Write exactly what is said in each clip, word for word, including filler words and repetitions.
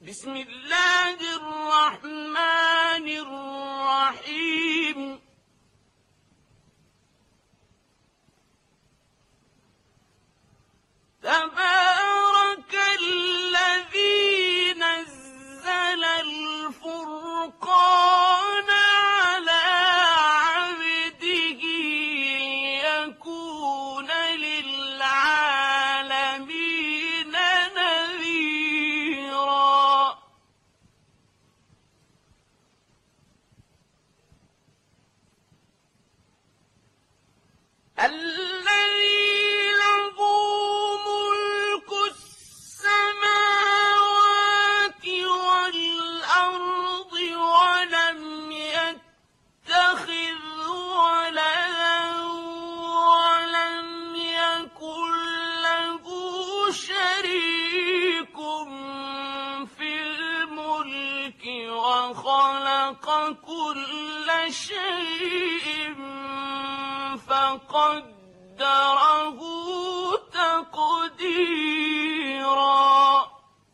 بسم الله الرحمن الرحيم تبارك الذي نزل الفرقان على عبده ليكون للعالمين نذيرا الذي له ملك السماوات والأرض ولم يتخذ ولدا ولم يكن له شريك في الملك وخلق كل شيء فقدره تقديرا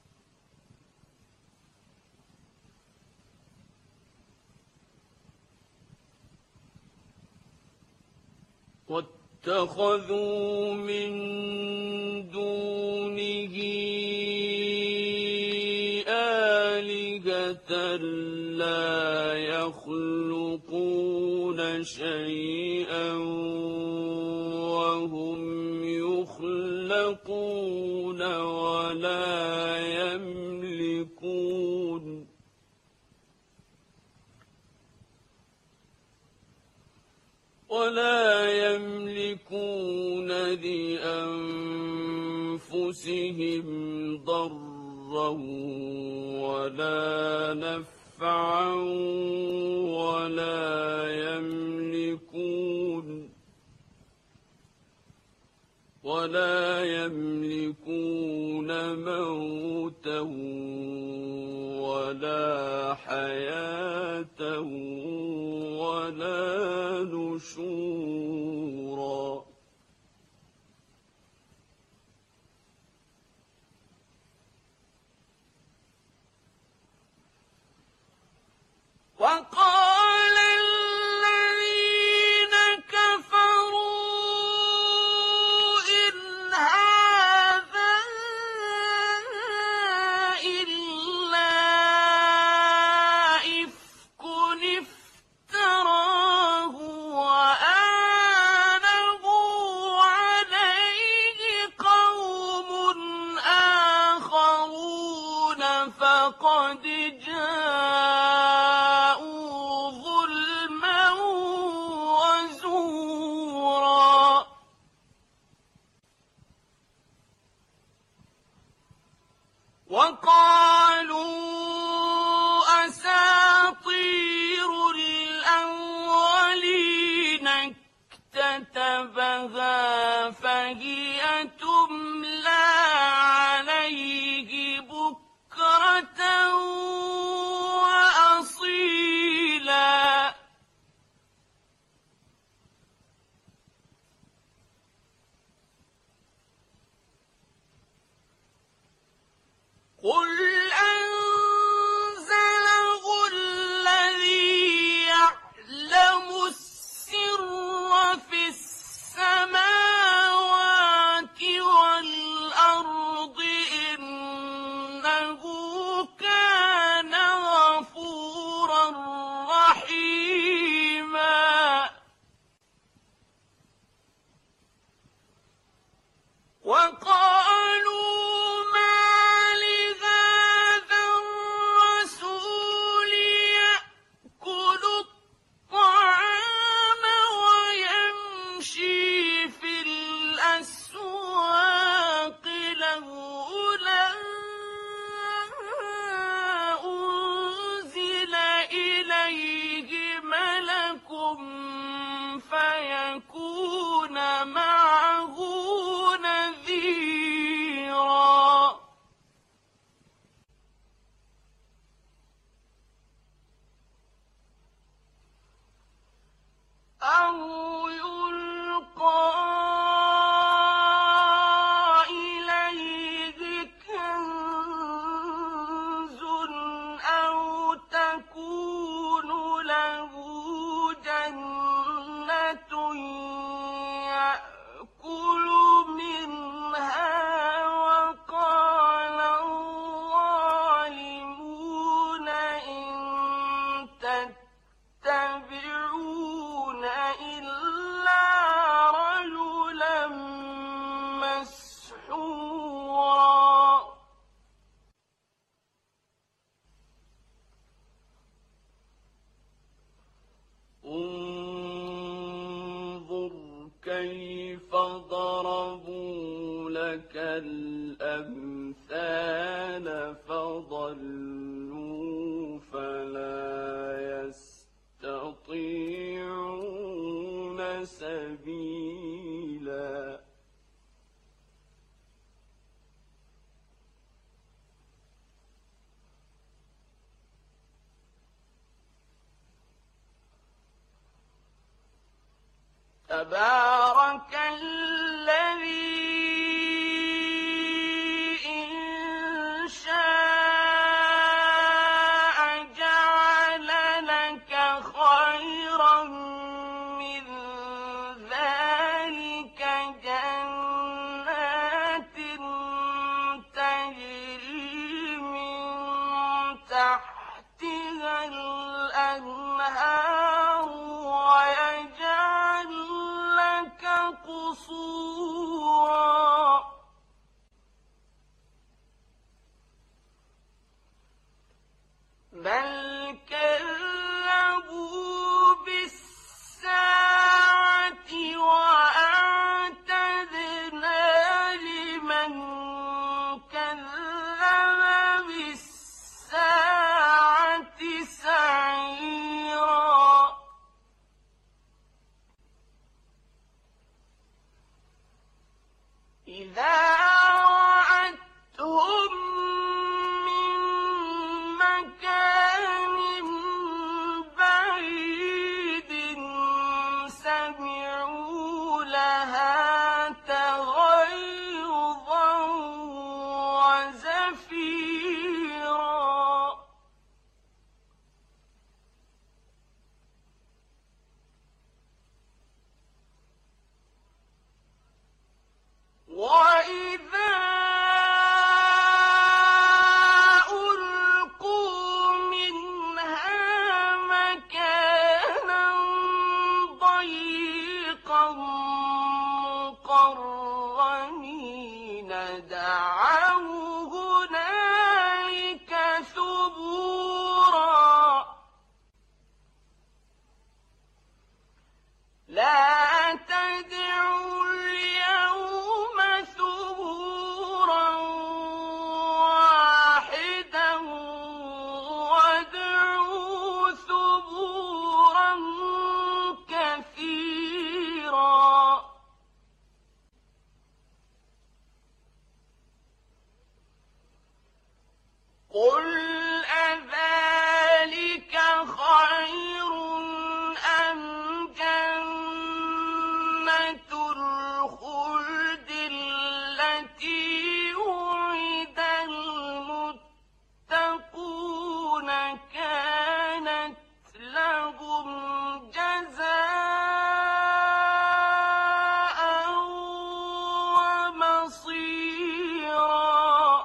واتخذوا من دونه آلهة لا يخلقون شيئا وهم يخلقون ولا يملكون ولا يملكون لأنفسهم ضرا ولا نفعا ولا يملكون ولا يملكون موتا ولا حياة ولا نشورا وقال الذين كفروا إن هذا إلا إفك افتراه وآنه عليه قوم آخرون فقد جاءوا ظلما وزورا وقالوا أساطير الأولين اكتتبها فهي تملى عليه بكرة وأصيلا قل تبارك الذي إن شاء جعل لك خيرا من ذلك جنات تجري من تحتها الأنهار ويجعل لك قصورا بل كذبوا بالساعة وأعتدنا لمن كذب بالساعة سعيرا إذا رأتهم من مكان بعيد سمعوا لها تغيظا وزفيرا وإذا ألقوا منها مكانا ضيقا مقرنين دعوا هنالك ثبورا لا تدعوا اليوم ثبورا واحدا وادعوا ثبورا كثيرا قل أذلك خير أم جنة الخلد التي وعد المتقون كانت لهم جزاء ومصيرا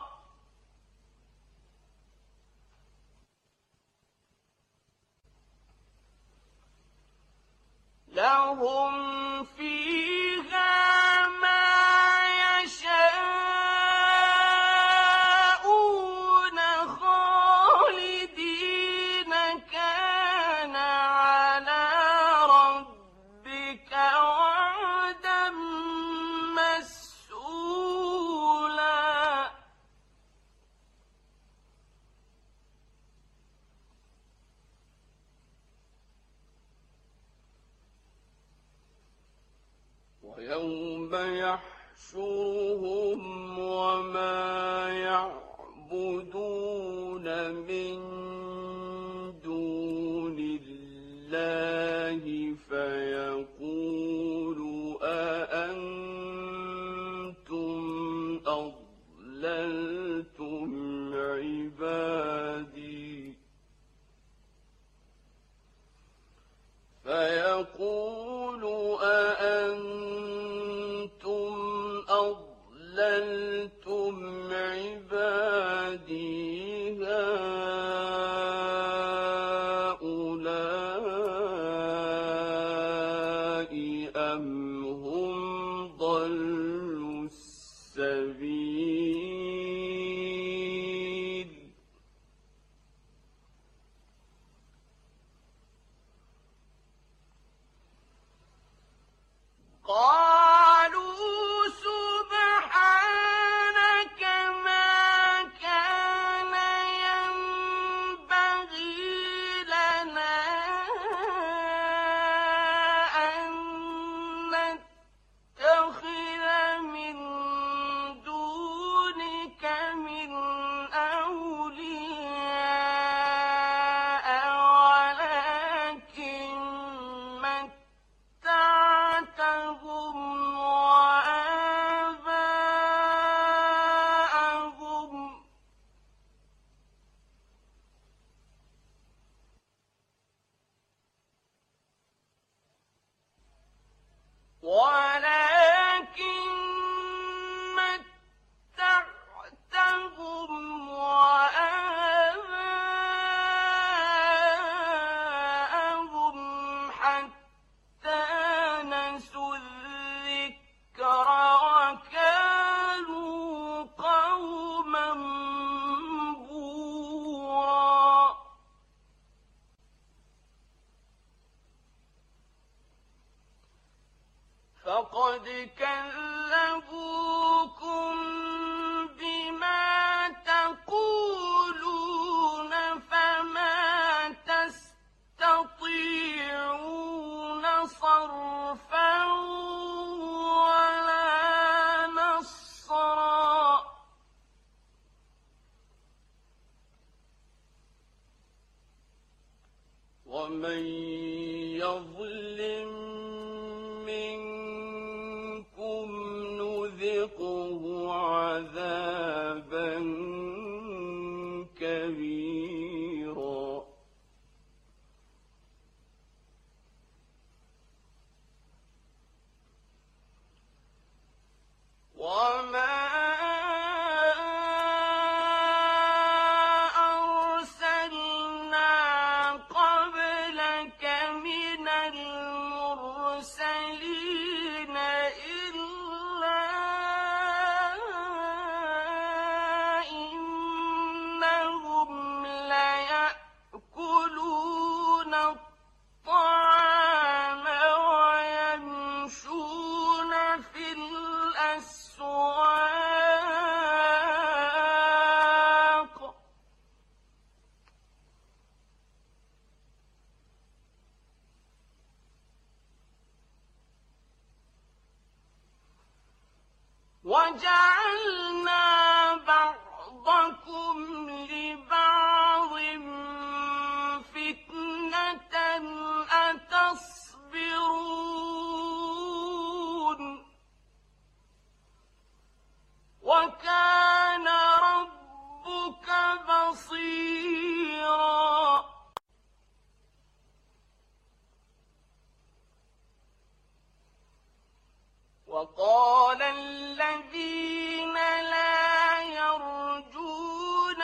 لهم فيها ما يشاءون خالدين كان على ربك وعدا مسئولا ويوم يحشرهم وما يعبدون من دون الله فيقول أأنتم أضللتم عبادي فيقول أأنتم أضللتم عبادي هؤلاء قد كذبوكم بما تقولون فما تستطيعون صرفا ولا نصرا ومن يظلم منكم نذقه عذابا كبيرا وما وجعلنا بعضكم لبعض فتنة أتصبرون وكان ربك بصيرا وقال الذين لا يرجون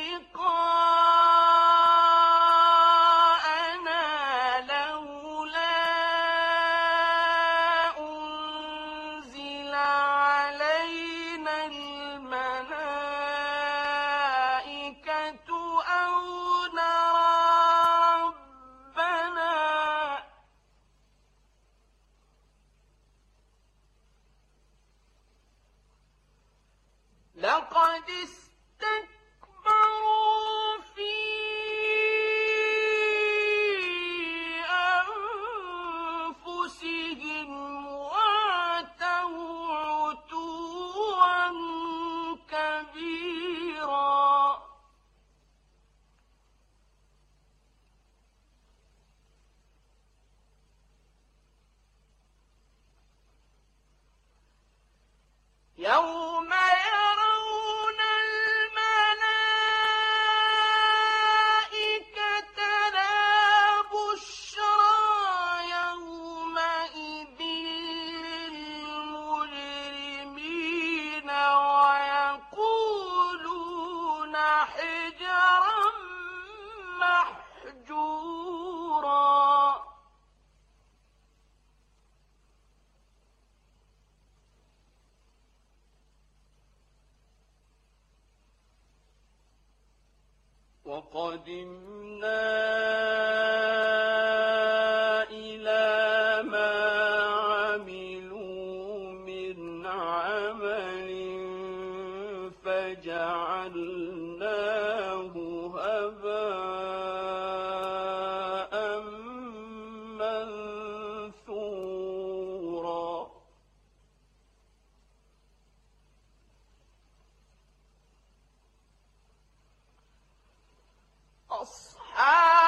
لقاءنا لولا أنزل علينا الملائكة أو نرى ربنا لقد استكبروا في أنفسهم وعتوا عتوا كبيرا يوم يرون الملائكة لا بشرى يومئذ للمجرمين ويقولون حجرا محجورا وقدمنا إلى ما عملوا من عمل فجعلناه هباء منثورا أصحاب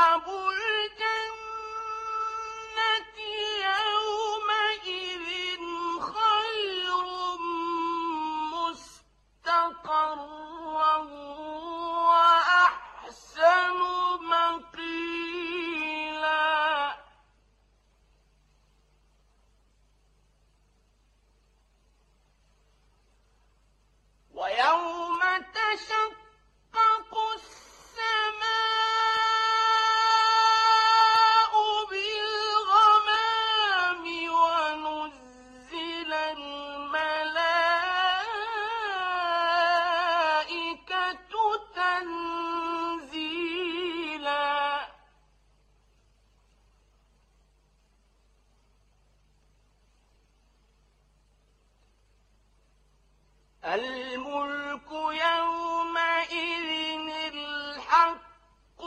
الحق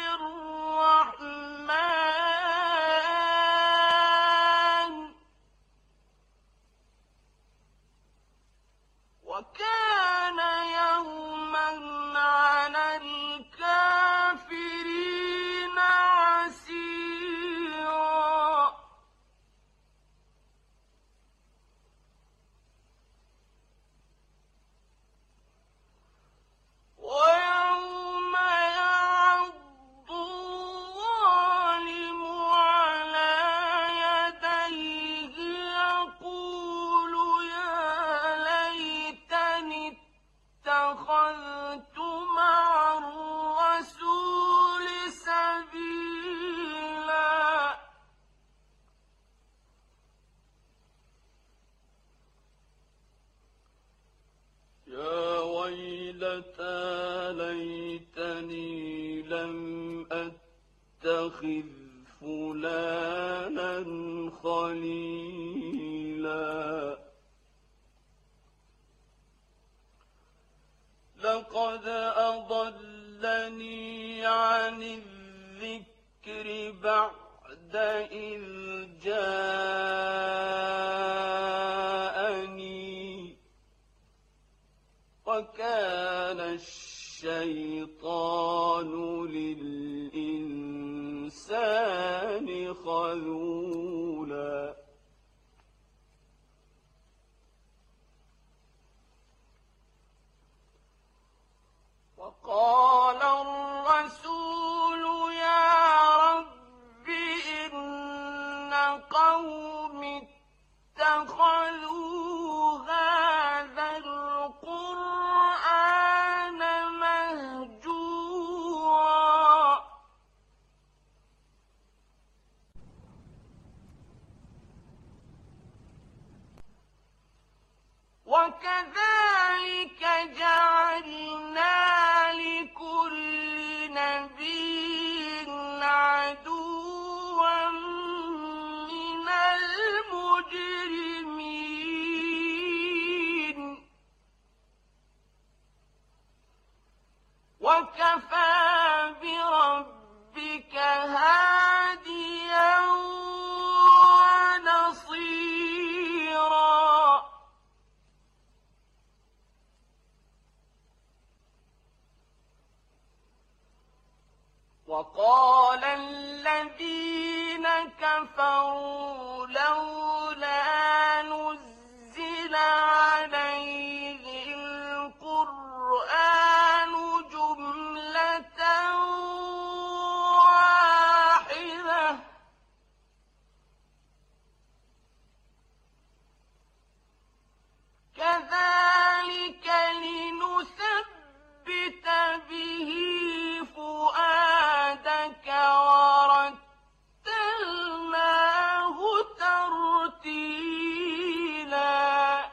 للرحمن وكان يوما على الكافرين عسيرا ويوم يعض الظالم على يديه يقول يا ليتني اتخذت مع الرسول سبيلا يا ويلتى ليتني لم أتخذ فلانا خليلا لقد أضلني عن الذكر بعد إذ جاءني وكان الشيطان للإنسان خذولا وقال الرسول يا رب إن قومي اتخذوا هذا القرآن مهجورا وكذلك جعلنا لكل نبي عدوا من المجرمين وكفى بربك هاديا ونصيرا وقال الذين كفروا لولا نزل عليه القرآن جملة واحدة كذلك لنثبت به فؤادك ورتلناه ترتيلا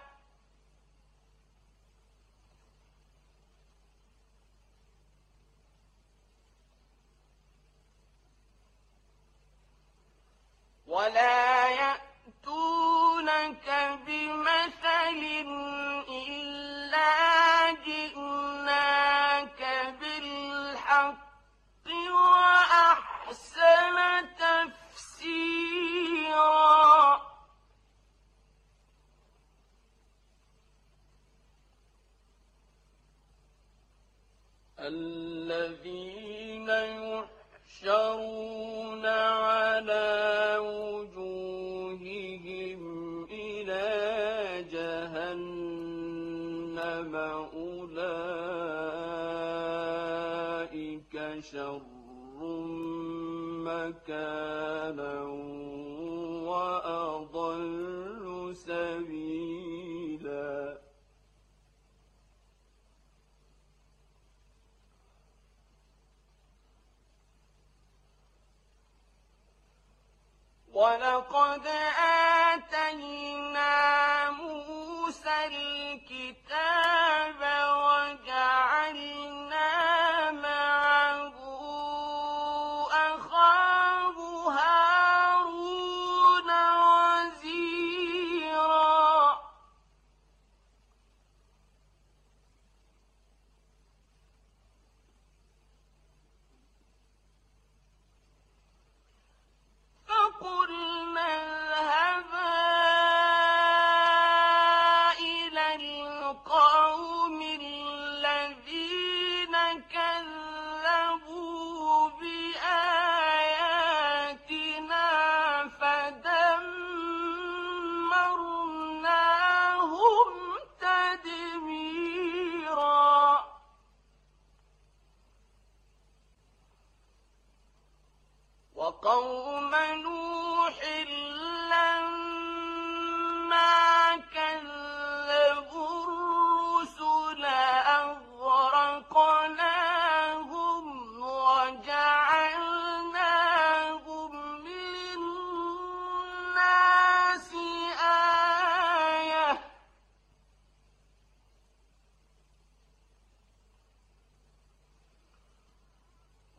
ولا يأتونك بمثل إلا جئناك بالحق وأحسن تفسيرا الذين يحشرون على وجوههم إلى جهنم أولئك شر مكانا وأضل سبيلا ولقد آتينا موسى الكتاب وجعلنا معه أخاه هارون وزيرا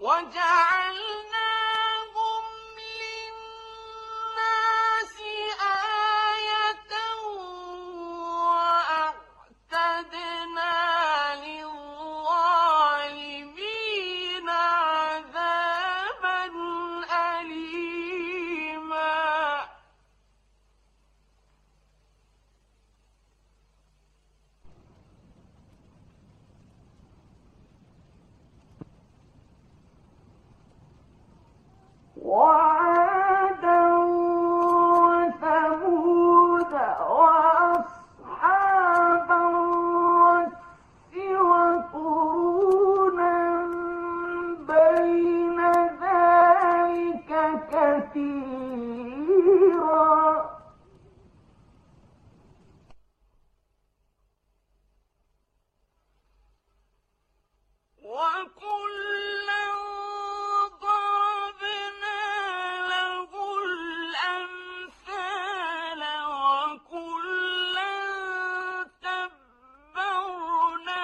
وجعلناهم للناس آية وأعتدنا للظالمين عذابا أليما وعادا وثمود وأصحاب الرس وقرونا بين ذلك كثيرا وكلا ضربنا له الأمثال وكلا تبرنا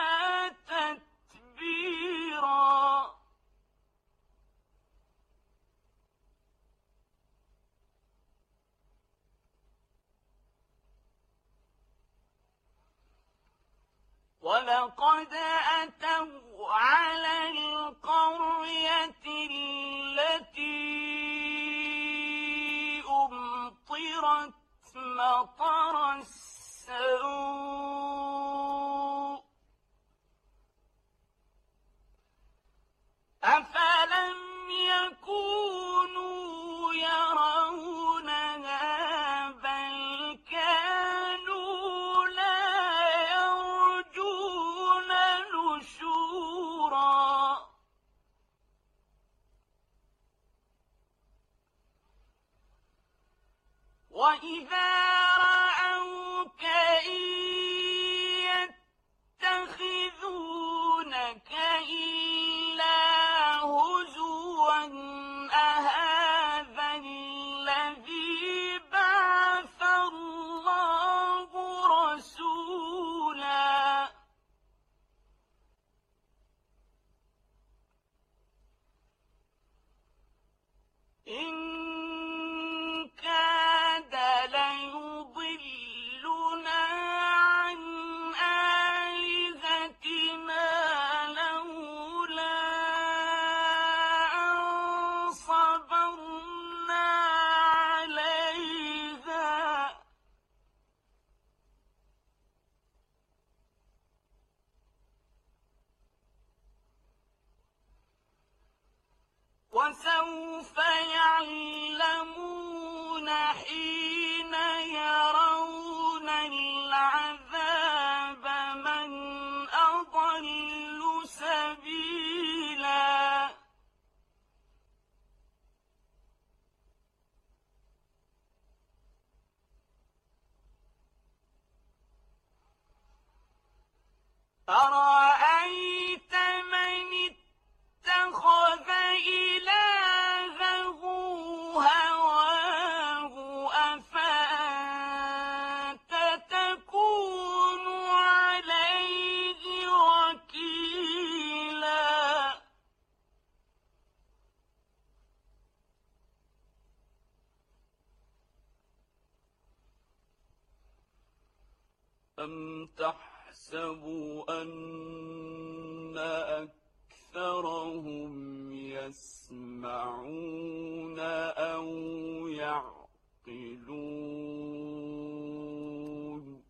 تتبيرا ولقد أتوا على القرية التي أمطرت مطر السوء أفلم يكونوا يرونها بل كانوا لا يرجون نشورا وإذا رأوك إن يتخذونك إلا هزوا أهذا الذي بعث الله رسولا إن كاد ليضلنا عن آلهتنا لولا أن صبرنا عليها وسوف يعلمون حين يرون العذاب من أضل سبيلا أرأيت من اتخذ إلهه هواه أفأنت تكون عليه وكيلا أم تحسب أن أكثرهم يسمعون أو يعقلون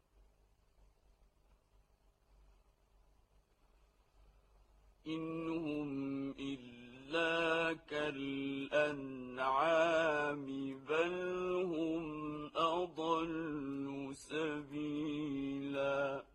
إن هم إلا كالأنعام بل هم أضل سبيلا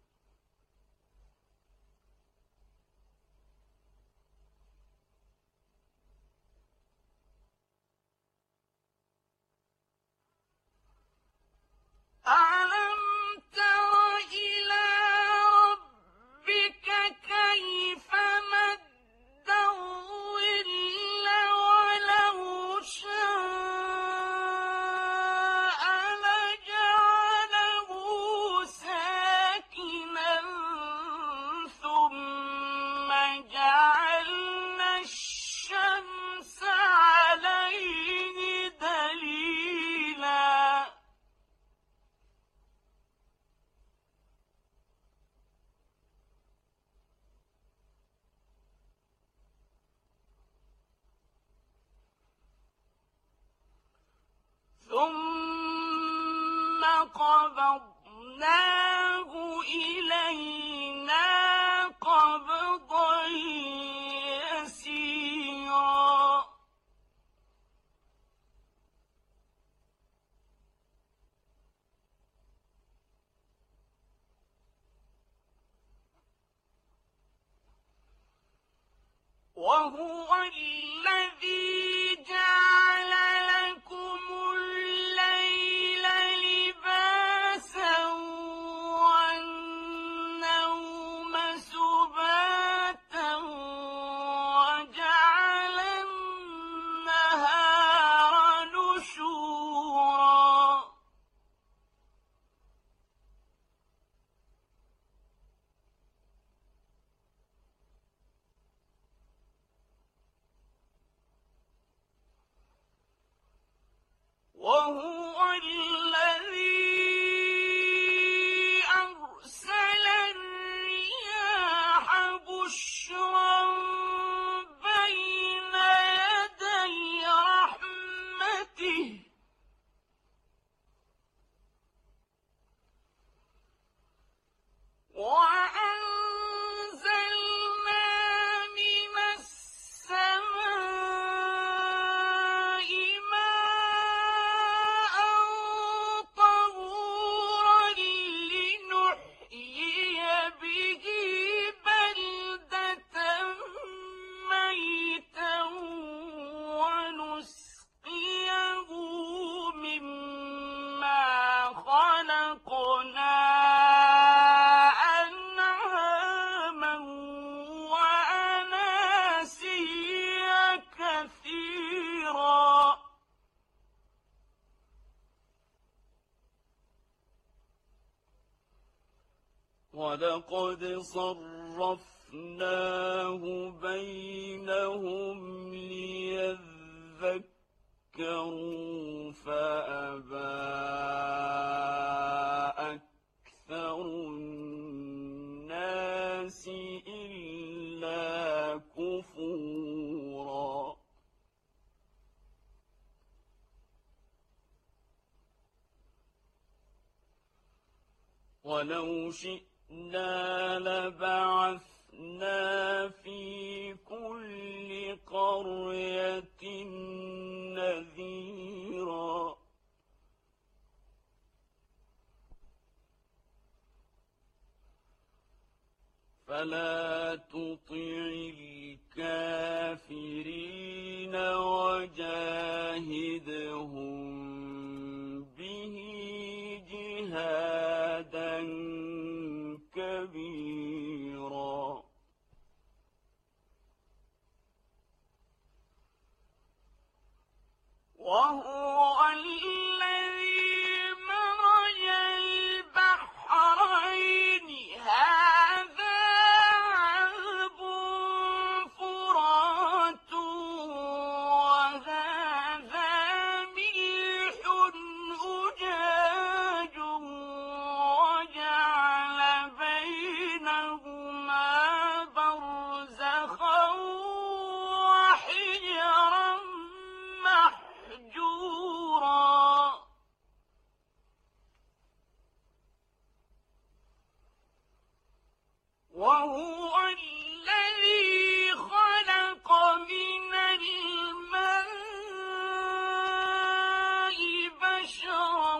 ألم تر إلى ربك كيف مد الظل ولو شاء لجعله ساكنا ثم جعلنا قبضناه إلينا قبضا يسيرا وهو الذي جعل لكم الليل لباسا والنوم سباتا وجعل النهار نشورا وهو الذي أرسل الرياح بشرا بين يدي رحمته وأنزلنا من السماء ماء طهورا لنحيي به بلدة ميتا ونسقيه مما خلقنا أنعاما وأناسيا كثيرا ولقد صرفناه بينهم ليذكروا فأبى أكثر الناس إلا كفورا ولو شئنا لبعثنا في كل قرية نذيرا فلا تطع الكافرين وجاهدهم به جهادا كبيرا وهو الذي مرج البحرين هذا عذب فرات وهذا ملح أجاج وجعل بينهما برزخا وحجرا محجورا وهو الذي خلق من الماء بشرا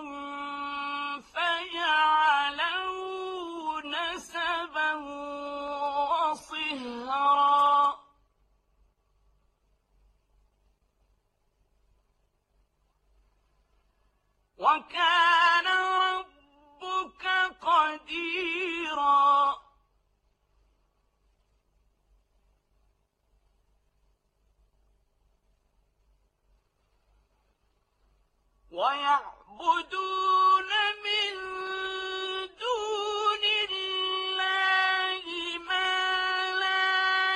فجعله نسبا وصهرا وكان ربك قديرا ويعبدون من دون الله ما لا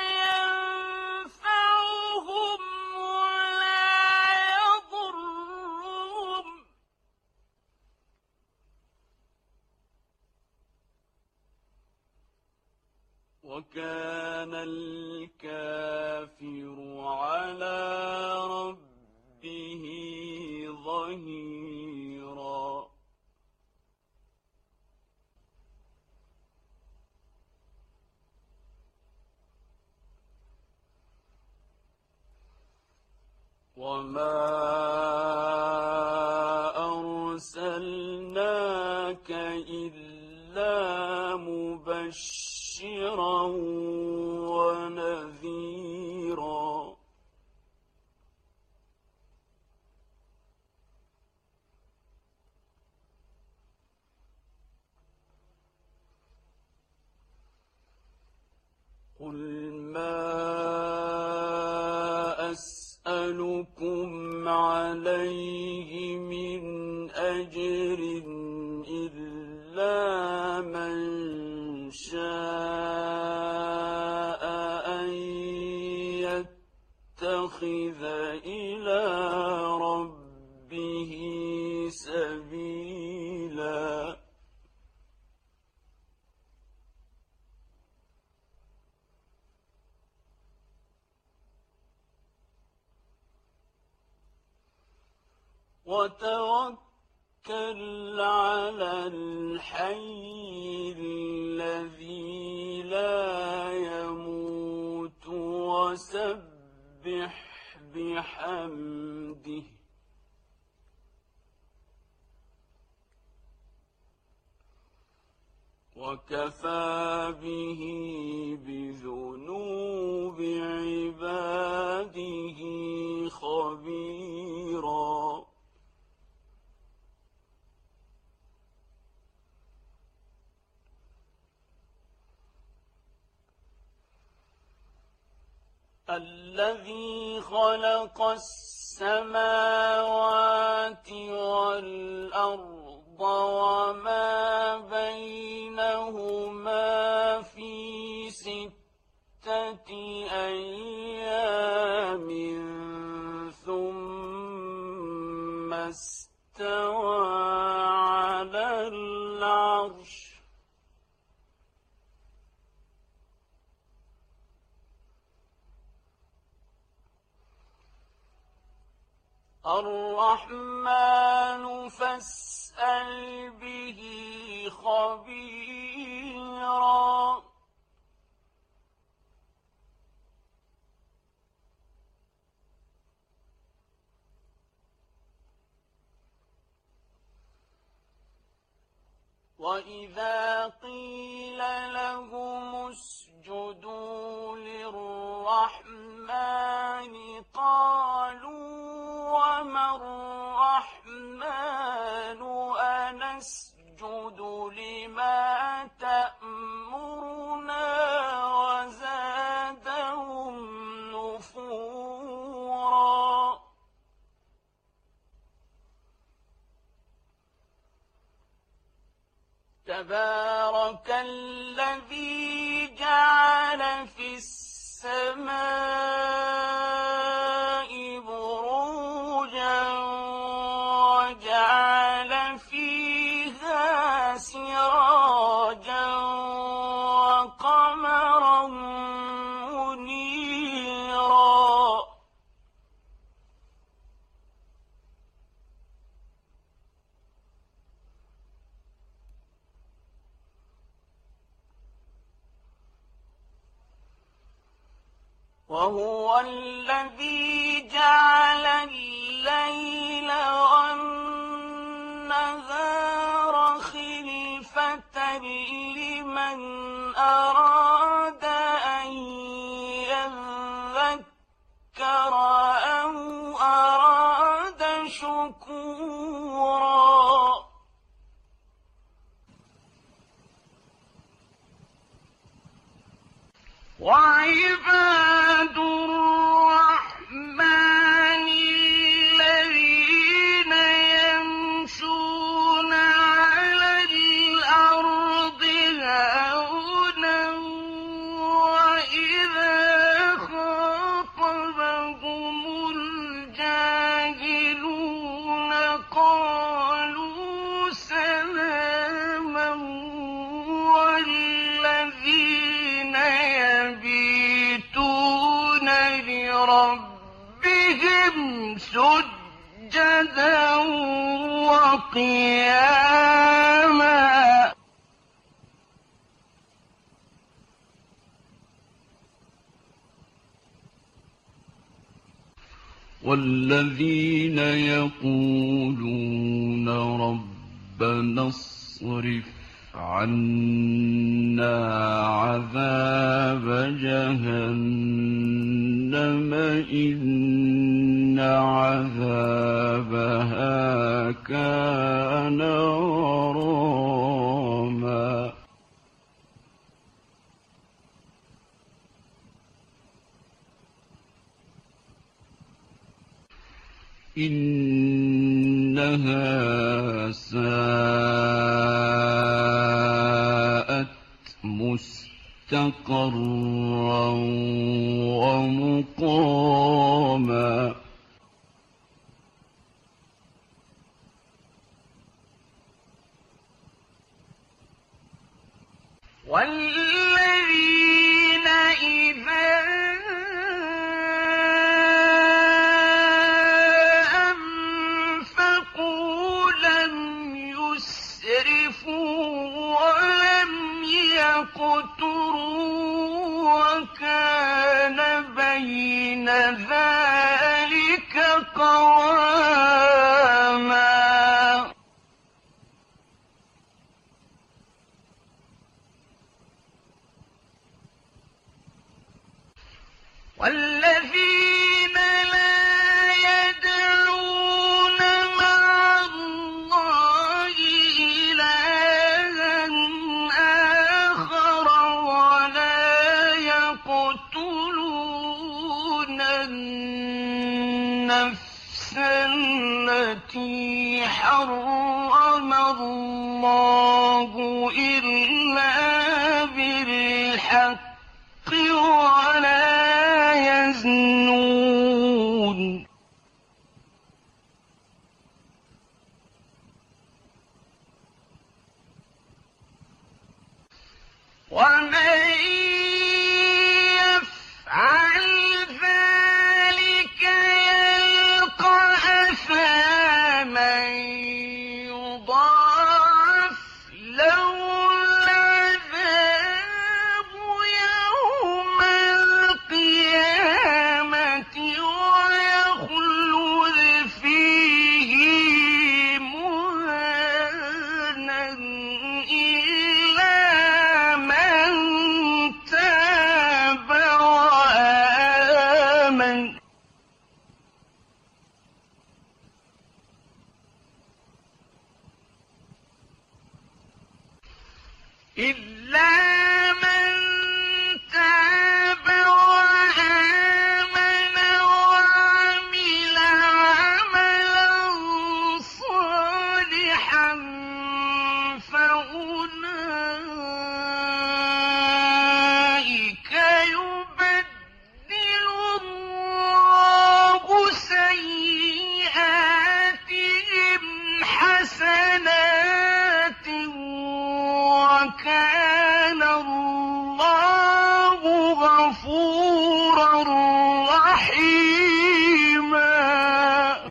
ينفعهم ولا يضرهم وكان الكافر على ربه ظهيرا وما أرسلناك إلا مبشرا ونذيرا قل ما أسألكم عليه من أجر إلا من شاء أن يتخذ إلى ربه سبيلا وتوكل على الحي الذي لا يموت وسبح بحمده وكفى به بذنوب عباده خبيرا الذي خلق السماوات والأرض وما بينهما في ستة أيام ثم استوى على العرش الرحمن فاسأل به خبيرا وإذا قيل لهم اسجدوا للرحمن قالوا وما الرحمن أنسجد لما تأمرنا وزادهم نفورا تبارك الذي جعل في السماء بروجا وجعل فيها سراجا وقمرا منيرا وهو الذي جعل الليل والنهار خلفة لمن أراد أن يذكر أو أراد شكورا وعباد الرحمن الذين يمشون على الأرض هونا وإذا خاطبهم الجاهلون قالوا سلاما والذين يبيتون لربهم سجدا وقياما والذين يقولون ربنا اصرف عنا عذاب جهنم إن عذابها كان غراما إنها ساءت مستقرا ومقاما والذين إذا أنفقوا لم يسرفوا ولم يقتروا وكان بين ذلك قواما والذين لا يدعون مع الله إلها آخر ولا يقتلون النفس التي حرم الله إلا بالحق ولا يزنون ومن يفعل ذلك يلقى أثاما يضاعف له العذاب يوم القيامة ويخلد فيه مهانا إلا من تاب وآمن إلا من تاب وآمن وعمل عملا صالحا فأولئك يبدل الله سيئاتهم حسنات وكان الله غفورا رحيما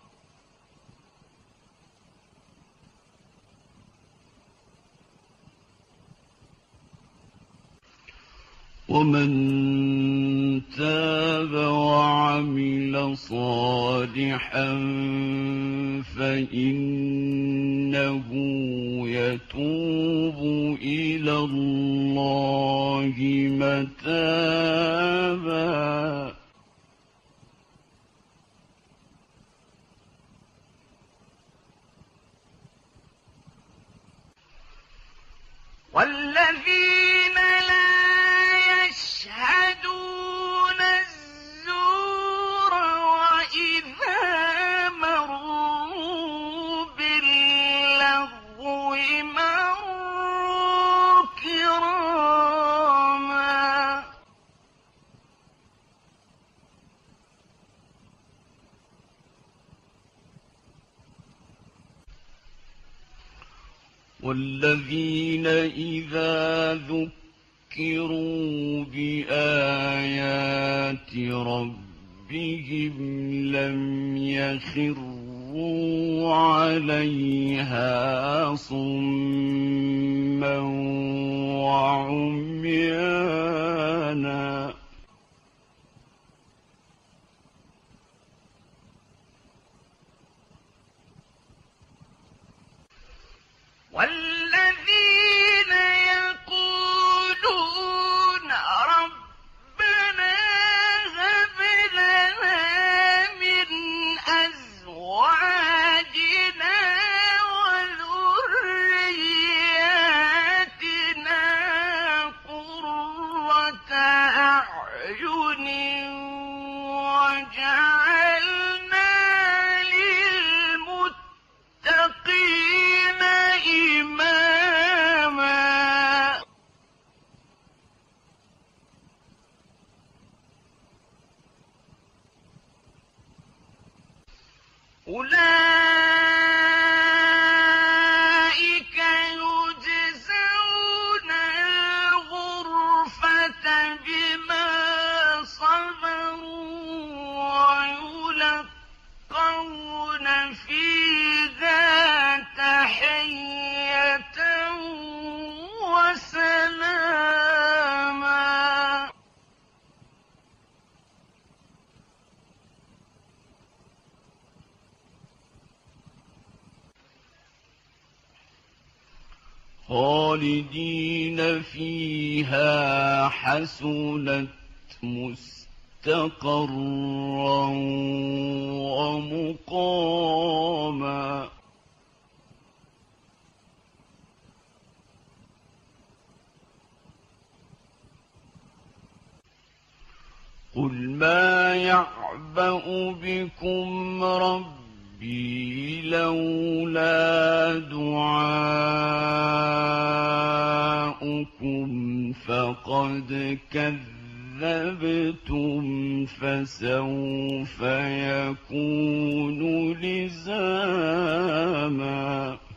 ومن تاب وعمل صالحا فإنه يتوب إلى الله متابا والذين لا يشهدون الزور وإذا مروا باللغو مروا كراما والذين إذا ذكروا بآيات ربهم لم يخروا عليها صما وعميانا والذين يقولون ربنا هب لنا من أزواجنا وذرياتنا قرة أعين وجعلنا للمتقين إماما. أولئك يجزون الغرفة بما صبروا ويلقون فيها تحية وسلاما. خالدين فيها حسنت مستقرا ومقاما. قل ما يعبأ بكم ربي لولا دعاؤكم فقد كذبتم فسوف يكون لزاما.